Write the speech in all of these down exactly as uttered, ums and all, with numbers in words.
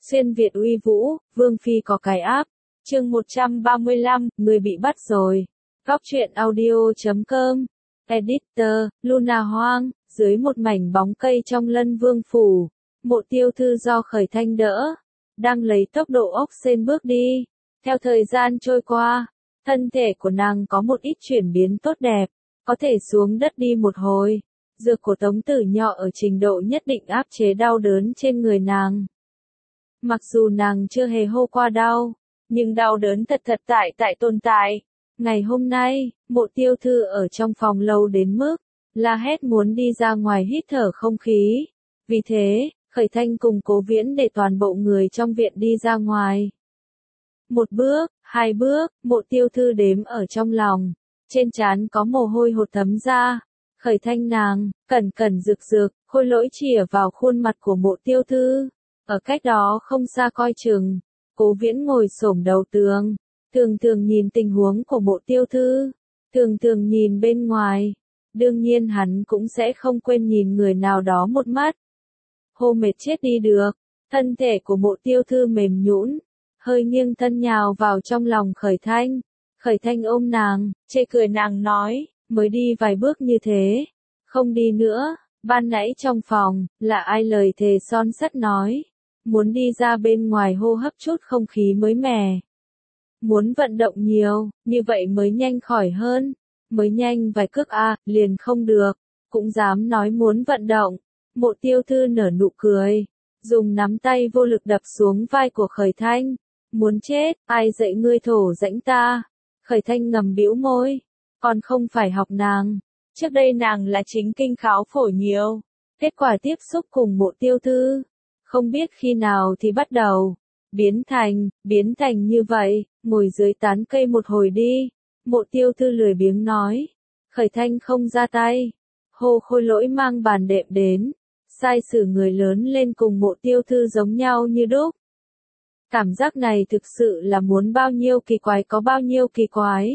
Xuyên Việt uy vũ, Vương Phi có cái áp. Chương một trăm ba mươi lăm, người bị bắt rồi. Góc truyện audio chấm com. Editor, Luna Hoang, dưới một mảnh bóng cây trong Lân Vương phủ, Mộ Tiêu Thư do Khởi Thanh đỡ, đang lấy tốc độ ốc sên bước đi. Theo thời gian trôi qua, thân thể của nàng có một ít chuyển biến tốt đẹp, có thể xuống đất đi một hồi. Dược của Tống Tử Nhọ ở trình độ nhất định áp chế đau đớn trên người nàng. Mặc dù nàng chưa hề hô qua đau, nhưng đau đớn thật thật tại tại tồn tại. Ngày hôm nay, Mộ Tiêu Thư ở trong phòng lâu đến mức la hét muốn đi ra ngoài hít thở không khí. Vì thế, Khởi Thanh cùng Cố Viễn để toàn bộ người trong viện đi ra ngoài. Một bước, hai bước, Mộ Tiêu Thư đếm ở trong lòng, trên trán có mồ hôi hột thấm ra. Khởi Thanh nàng, cẩn cẩn rực rực, khôi lỗi chìa vào khuôn mặt của Mộ Tiêu Thư. Ở cách đó không xa coi chừng, Cố Viễn ngồi xổm đầu tường, thường thường nhìn tình huống của Mộ Tiêu Thư, thường thường nhìn bên ngoài. Đương nhiên hắn cũng sẽ không quên nhìn người nào đó một mắt. Hô mệt chết đi được, thân thể của Mộ Tiêu Thư mềm nhũn, hơi nghiêng thân nhào vào trong lòng Khởi Thanh. Khởi Thanh ôm nàng, chê cười nàng nói, mới đi vài bước như thế, không đi nữa. Ban nãy trong phòng, là ai lời thề son sắt nói, muốn đi ra bên ngoài hô hấp chút không khí mới mẻ. Muốn vận động nhiều, như vậy mới nhanh khỏi hơn, mới nhanh vài cước a, liền không được, cũng dám nói muốn vận động. Mộ Tiêu Thư nở nụ cười, dùng nắm tay vô lực đập xuống vai của Khởi Thanh, muốn chết, ai dạy ngươi thổ rãnh ta. Khởi Thanh ngầm bĩu môi, còn không phải học nàng, trước đây nàng là chính kinh kháo phổi nhiều, kết quả tiếp xúc cùng Mộ Tiêu Thư, không biết khi nào thì bắt đầu, biến thành, biến thành như vậy, ngồi dưới tán cây một hồi đi. Mộ Tiêu Thư lười biếng nói. Khởi Thanh không ra tay, hô khôi lỗi mang bàn đệm đến, sai sử người lớn lên cùng Mộ Tiêu Thư giống nhau như đúc. Cảm giác này thực sự là muốn bao nhiêu kỳ quái có bao nhiêu kỳ quái.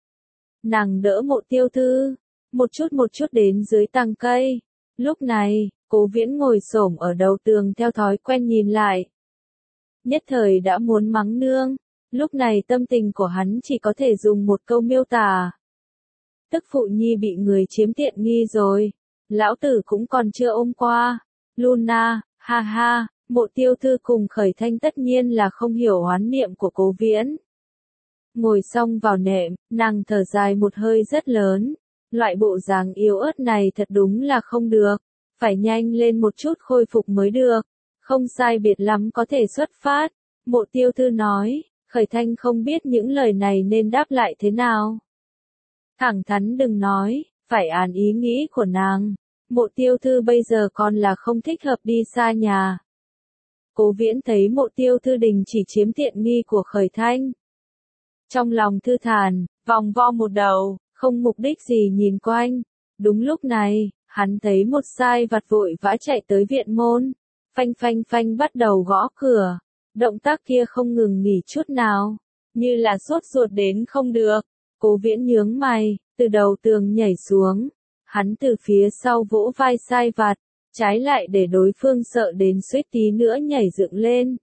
Nàng đỡ Mộ Tiêu Thư, một chút một chút đến dưới tàng cây. Lúc này, Cố Viễn ngồi xổm ở đầu tường theo thói quen nhìn lại. Nhất thời đã muốn mắng nương, lúc này tâm tình của hắn chỉ có thể dùng một câu miêu tả. Tức phụ nhi bị người chiếm tiện nghi rồi, lão tử cũng còn chưa ôm qua. Luna, ha ha, Mộ Tiêu Thư cùng Khởi Thanh tất nhiên là không hiểu oán niệm của Cố Viễn. Ngồi xong vào nệm, nàng thở dài một hơi rất lớn, loại bộ dáng yếu ớt này thật đúng là không được, phải nhanh lên một chút khôi phục mới được, không sai biệt lắm có thể xuất phát. Mộ Tiêu Thư nói, Khởi Thanh không biết những lời này nên đáp lại thế nào. Thẳng thắn đừng nói, phải án ý nghĩ của nàng. Mộ Tiêu Thư bây giờ còn là không thích hợp đi xa nhà. Cố Viễn thấy Mộ Tiêu Thư đình chỉ chiếm tiện nghi của Khởi Thanh, trong lòng thư thản, vòng vo một đầu, không mục đích gì nhìn quanh. Đúng lúc này, hắn thấy một sai vặt vội vã chạy tới viện môn, phanh phanh phanh bắt đầu gõ cửa. Động tác kia không ngừng nghỉ chút nào, như là sốt ruột đến không được. Cố Viễn nhướng mày, từ đầu tường nhảy xuống. Hắn từ phía sau vỗ vai sai vặt, trái lại để đối phương sợ đến suýt tí nữa nhảy dựng lên.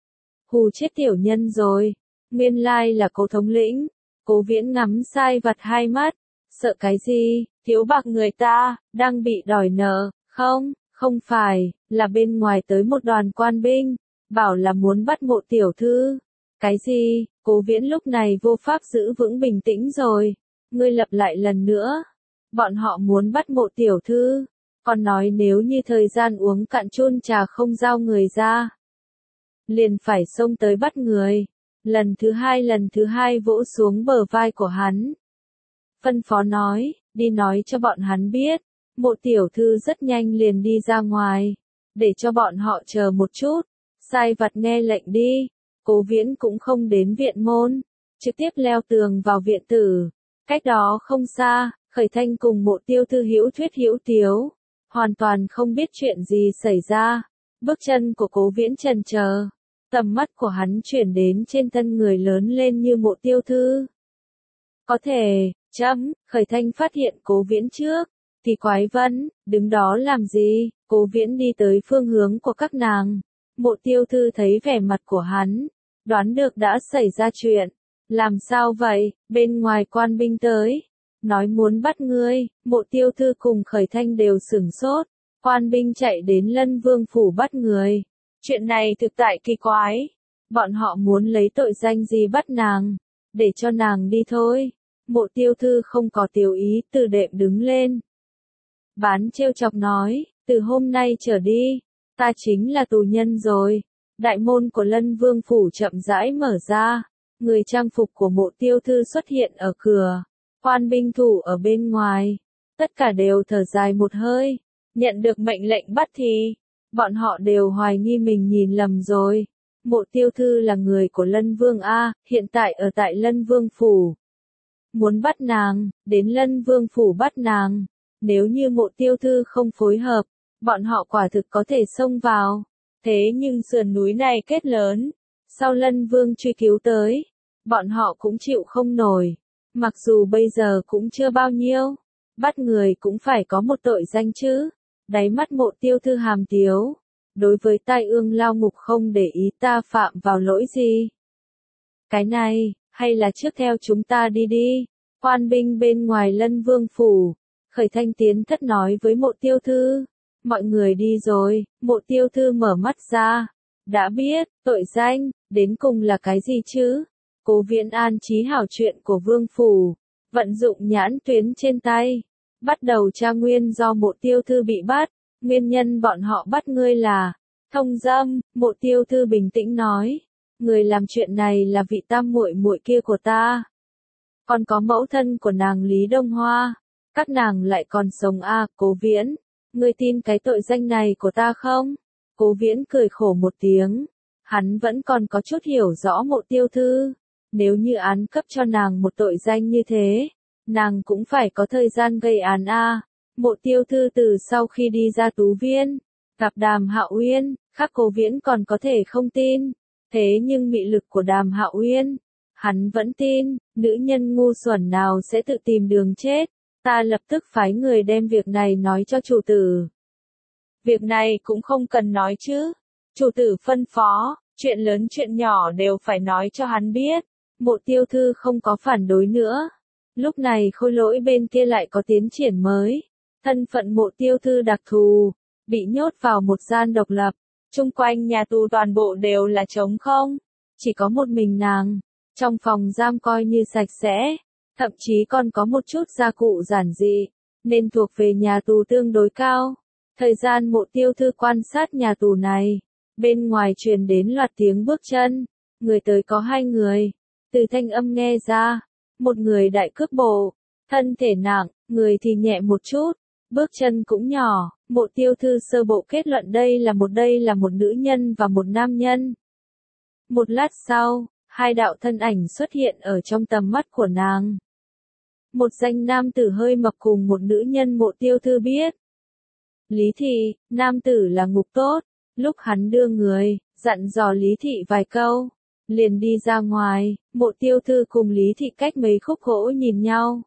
Hù chết tiểu nhân rồi, nguyên lai là Cố thống lĩnh. Cố Viễn ngắm sai vặt hai mắt, sợ cái gì, thiếu bạc người ta, đang bị đòi nợ, không, không phải, là bên ngoài tới một đoàn quan binh, bảo là muốn bắt Mộ tiểu thư. Cái gì, Cố Viễn lúc này vô pháp giữ vững bình tĩnh rồi, ngươi lặp lại lần nữa, bọn họ muốn bắt Mộ tiểu thư, còn nói nếu như thời gian uống cạn chun trà không giao người ra, liền phải xông tới bắt người. Lần thứ hai lần thứ hai vỗ xuống bờ vai của hắn. Phân phó nói, đi nói cho bọn hắn biết, Mộ tiểu thư rất nhanh liền đi ra ngoài, để cho bọn họ chờ một chút. Sai vặt nghe lệnh đi. Cố Viễn cũng không đến viện môn, trực tiếp leo tường vào viện tử. Cách đó không xa, Khởi Thanh cùng Mộ Tiêu Thư hữu thuyết hữu tiếu, hoàn toàn không biết chuyện gì xảy ra. Bước chân của Cố Viễn chần chờ, tầm mắt của hắn chuyển đến trên thân người lớn lên như Mộ Tiêu Thư. Có thể, chấm, Khởi Thanh phát hiện Cố Viễn trước, thì quái vấn, đứng đó làm gì? Cố Viễn đi tới phương hướng của các nàng, Mộ tiêu thư thấy vẻ mặt của hắn, đoán được đã xảy ra chuyện. Làm sao vậy, bên ngoài quan binh tới, nói muốn bắt ngươi, mộ tiêu thư cùng Khởi Thanh đều sửng sốt, quan binh chạy đến Lân Vương phủ bắt người. Chuyện này thực tại kỳ quái, bọn họ muốn lấy tội danh gì bắt nàng, để cho nàng đi thôi. Mộ tiêu thư không có tiểu ý, từ đệm đứng lên. Bán trêu chọc nói, từ hôm nay trở đi, ta chính là tù nhân rồi. Đại môn của Lân Vương phủ chậm rãi mở ra, người trang phục của mộ tiêu thư xuất hiện ở cửa, quan binh thủ ở bên ngoài, tất cả đều thở dài một hơi, nhận được mệnh lệnh bắt thì, bọn họ đều hoài nghi mình nhìn lầm rồi. Mộ tiêu thư là người của Lân Vương A, hiện tại ở tại Lân Vương phủ. Muốn bắt nàng, đến Lân Vương phủ bắt nàng, nếu như mộ tiêu thư không phối hợp, bọn họ quả thực có thể xông vào. Thế nhưng sườn núi này kết lớn, sau Lân Vương truy cứu tới, bọn họ cũng chịu không nổi. Mặc dù bây giờ cũng chưa bao nhiêu, bắt người cũng phải có một tội danh chứ. Đáy mắt mộ tiêu thư hàm tiếu, đối với tai ương lao ngục không để ý ta phạm vào lỗi gì. Cái này, hay là trước theo chúng ta đi đi. Quan binh bên ngoài Lân Vương phủ, Khởi Thanh tiến thất nói với mộ tiêu thư. Mọi người đi rồi, mộ tiêu thư mở mắt ra. Đã biết, tội danh, đến cùng là cái gì chứ? Cố Viễn an trí hảo chuyện của vương phủ, vận dụng nhãn tuyến trên tay, bắt đầu tra nguyên do mộ tiêu thư bị bắt. Nguyên nhân bọn họ bắt ngươi là thông dâm. Mộ tiêu thư bình tĩnh nói, người làm chuyện này là vị tam muội muội kia của ta, còn có mẫu thân của nàng Lý Đông Hoa, các nàng lại còn sống à. Cố Viễn, ngươi tin cái tội danh này của ta không? Cố Viễn cười khổ một tiếng, hắn vẫn còn có chút hiểu rõ mộ tiêu thư, nếu như án cấp cho nàng một tội danh như thế, nàng cũng phải có thời gian gây án a. À. Mộ tiêu thư từ sau khi đi ra tú viên, gặp Đàm Hạo Uyên, khác Cố Viễn còn có thể không tin, thế nhưng mị lực của Đàm Hạo Uyên, hắn vẫn tin. Nữ nhân ngu xuẩn nào sẽ tự tìm đường chết, ta lập tức phái người đem việc này nói cho chủ tử. Việc này cũng không cần nói chứ, chủ tử phân phó, chuyện lớn chuyện nhỏ đều phải nói cho hắn biết. Mộ tiêu thư không có phản đối nữa. Lúc này Khôi Lỗi bên kia lại có tiến triển mới. Thân phận mộ tiêu thư đặc thù, bị nhốt vào một gian độc lập, chung quanh nhà tù toàn bộ đều là trống không, chỉ có một mình nàng. Trong phòng giam coi như sạch sẽ, thậm chí còn có một chút gia cụ giản dị, nên thuộc về nhà tù tương đối cao. Thời gian mộ tiêu thư quan sát nhà tù này, bên ngoài truyền đến loạt tiếng bước chân, người tới có hai người. Từ thanh âm nghe ra, một người đại cước bộ, thân thể nặng, người thì nhẹ một chút, bước chân cũng nhỏ. Mộ tiêu thư sơ bộ kết luận đây là một đây là một nữ nhân và một nam nhân. Một lát sau, hai đạo thân ảnh xuất hiện ở trong tầm mắt của nàng. Một danh nam tử hơi mập cùng một nữ nhân mộ tiêu thư biết. Lý Thị, nam tử là Ngục Tốt, lúc hắn đưa người, dặn dò Lý Thị vài câu, liền đi ra ngoài. Mộ tiêu thư cùng Lý Thị cách mấy khúc gỗ nhìn nhau.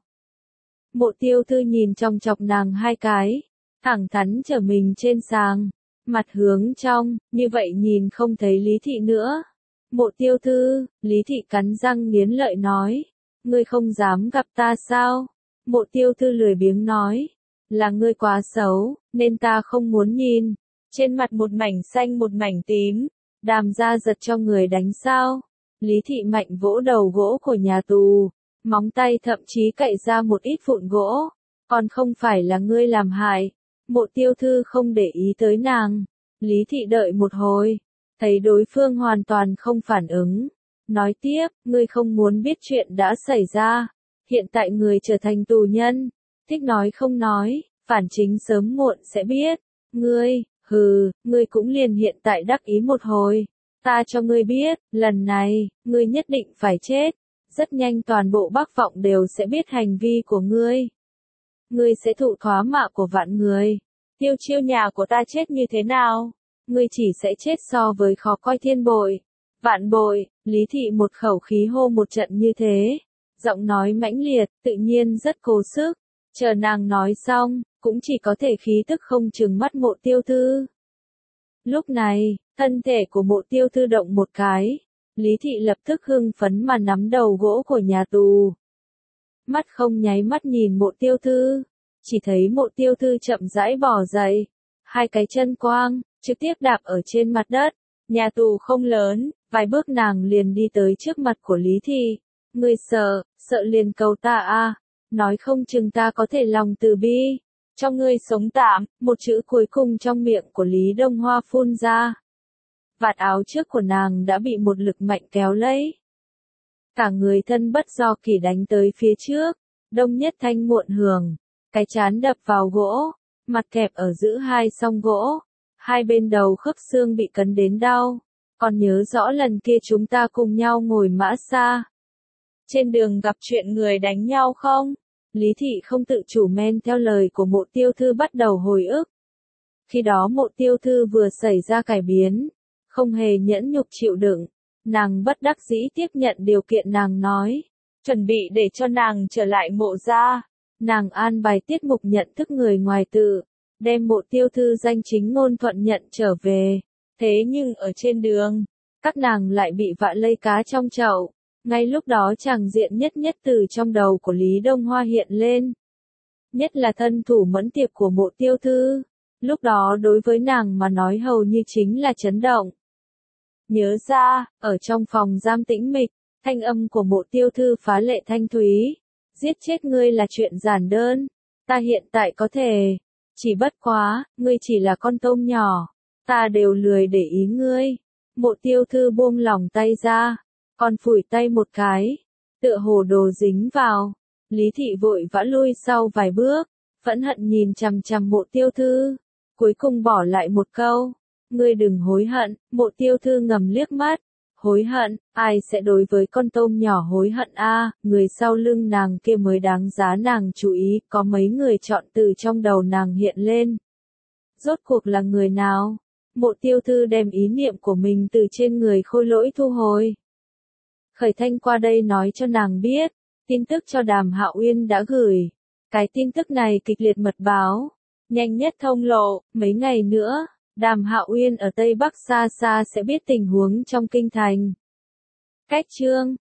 Mộ tiêu thư nhìn chòng chọc nàng hai cái, thẳng thắn trở mình trên sàng, mặt hướng trong, như vậy nhìn không thấy Lý Thị nữa. Mộ tiêu thư, Lý Thị cắn răng nghiến lợi nói, ngươi không dám gặp ta sao? Mộ tiêu thư lười biếng nói, là ngươi quá xấu, nên ta không muốn nhìn. Trên mặt một mảnh xanh một mảnh tím, Đàm gia giật cho người đánh sao? Lý Thị mạnh vỗ đầu gỗ của nhà tù, móng tay thậm chí cậy ra một ít vụn gỗ, còn không phải là ngươi làm hại. Mộ tiêu thư không để ý tới nàng. Lý Thị đợi một hồi, thấy đối phương hoàn toàn không phản ứng, nói tiếp, ngươi không muốn biết chuyện đã xảy ra, hiện tại người trở thành tù nhân, thích nói không nói, phản chính sớm muộn sẽ biết. Ngươi, hừ, ngươi cũng liền hiện tại đắc ý một hồi, ta cho ngươi biết, lần này, ngươi nhất định phải chết, rất nhanh toàn bộ Bắc Vọng đều sẽ biết hành vi của ngươi. Ngươi sẽ thụ thoá mạ của vạn người. Tiêu Chiêu nhà của ta chết như thế nào? Ngươi chỉ sẽ chết so với khó coi thiên bội, vạn bội. Lý Thị một khẩu khí hô một trận như thế, giọng nói mãnh liệt, tự nhiên rất cố sức. Chờ nàng nói xong, cũng chỉ có thể khí tức không chừng mắt mộ tiêu thư. Lúc này, Thân thể của Mộ Tiêu Thư động một cái, Lý Thị lập tức hưng phấn mà nắm đầu gỗ của nhà tù. Mắt không nháy mắt nhìn Mộ Tiêu Thư, chỉ thấy Mộ Tiêu Thư chậm rãi bò dậy, hai cái chân quang, trực tiếp đạp ở trên mặt đất. Nhà tù không lớn, vài bước nàng liền đi tới trước mặt của Lý Thị. Ngươi sợ, sợ liền cầu ta a, nói không chừng ta có thể lòng từ bi, cho ngươi sống tạm. Một chữ cuối cùng trong miệng của Lý Đông Hoa phun ra. Vạt áo trước của nàng đã bị một lực mạnh kéo lấy. Cả người thân bất do kỷ đánh tới phía trước, đông nhất thanh muộn hưởng, cái chán đập vào gỗ, mặt kẹp ở giữa hai song gỗ, hai bên đầu khớp xương bị cấn đến đau. Còn nhớ rõ lần kia chúng ta cùng nhau ngồi mã xa. Trên đường gặp chuyện người đánh nhau không? Lý Thị không tự chủ men theo lời của Mộ Tiêu Thư bắt đầu hồi ức. Khi đó Mộ Tiêu Thư vừa xảy ra cải biến, không hề nhẫn nhục chịu đựng, nàng bất đắc dĩ tiếp nhận điều kiện nàng nói, chuẩn bị để cho nàng trở lại Mộ gia. Nàng an bài tiết mục nhận thức người ngoài tự, đem Mộ Tiêu Thư danh chính ngôn thuận nhận trở về. Thế nhưng ở trên đường, các nàng lại bị vạ lây cá trong chậu. Ngay lúc đó tràng diện nhất nhất từ trong đầu của Lý Đông Hoa hiện lên. Nhất là thân thủ mẫn tiệp của Mộ Tiêu Thư. Lúc đó đối với nàng mà nói hầu như chính là chấn động. Nhớ ra, ở trong phòng giam tĩnh mịch, thanh âm của Mộ Tiêu Thư phá lệ thanh thúy. Giết chết ngươi là chuyện giản đơn. Ta hiện tại có thể. Chỉ bất quá, ngươi chỉ là con tôm nhỏ. Ta đều lười để ý ngươi. Mộ Tiêu Thư buông lỏng tay ra. Còn phủi tay một cái. Tựa hồ đồ dính vào. Lý Thị vội vã lui sau vài bước. Phẫn hận nhìn chằm chằm Mộ Tiêu Thư. Cuối cùng bỏ lại một câu. Ngươi đừng hối hận. Mộ Tiêu Thư ngầm liếc mắt. Hối hận, ai sẽ đối với con tôm nhỏ hối hận a? À, người sau lưng nàng kia mới đáng giá nàng chú ý, có mấy người chọn từ trong đầu nàng hiện lên. Rốt cuộc là người nào? Mộ Tiêu Thư đem ý niệm của mình từ trên người Khôi Lỗi thu hồi. Khởi Thanh qua đây nói cho nàng biết, tin tức cho Đàm Hạo Uyên đã gửi. Cái tin tức này kịch liệt mật báo, nhanh nhất thông lộ, mấy ngày nữa. Đàm Hạo Uyên ở Tây Bắc xa xa sẽ biết tình huống trong kinh thành. Cách chương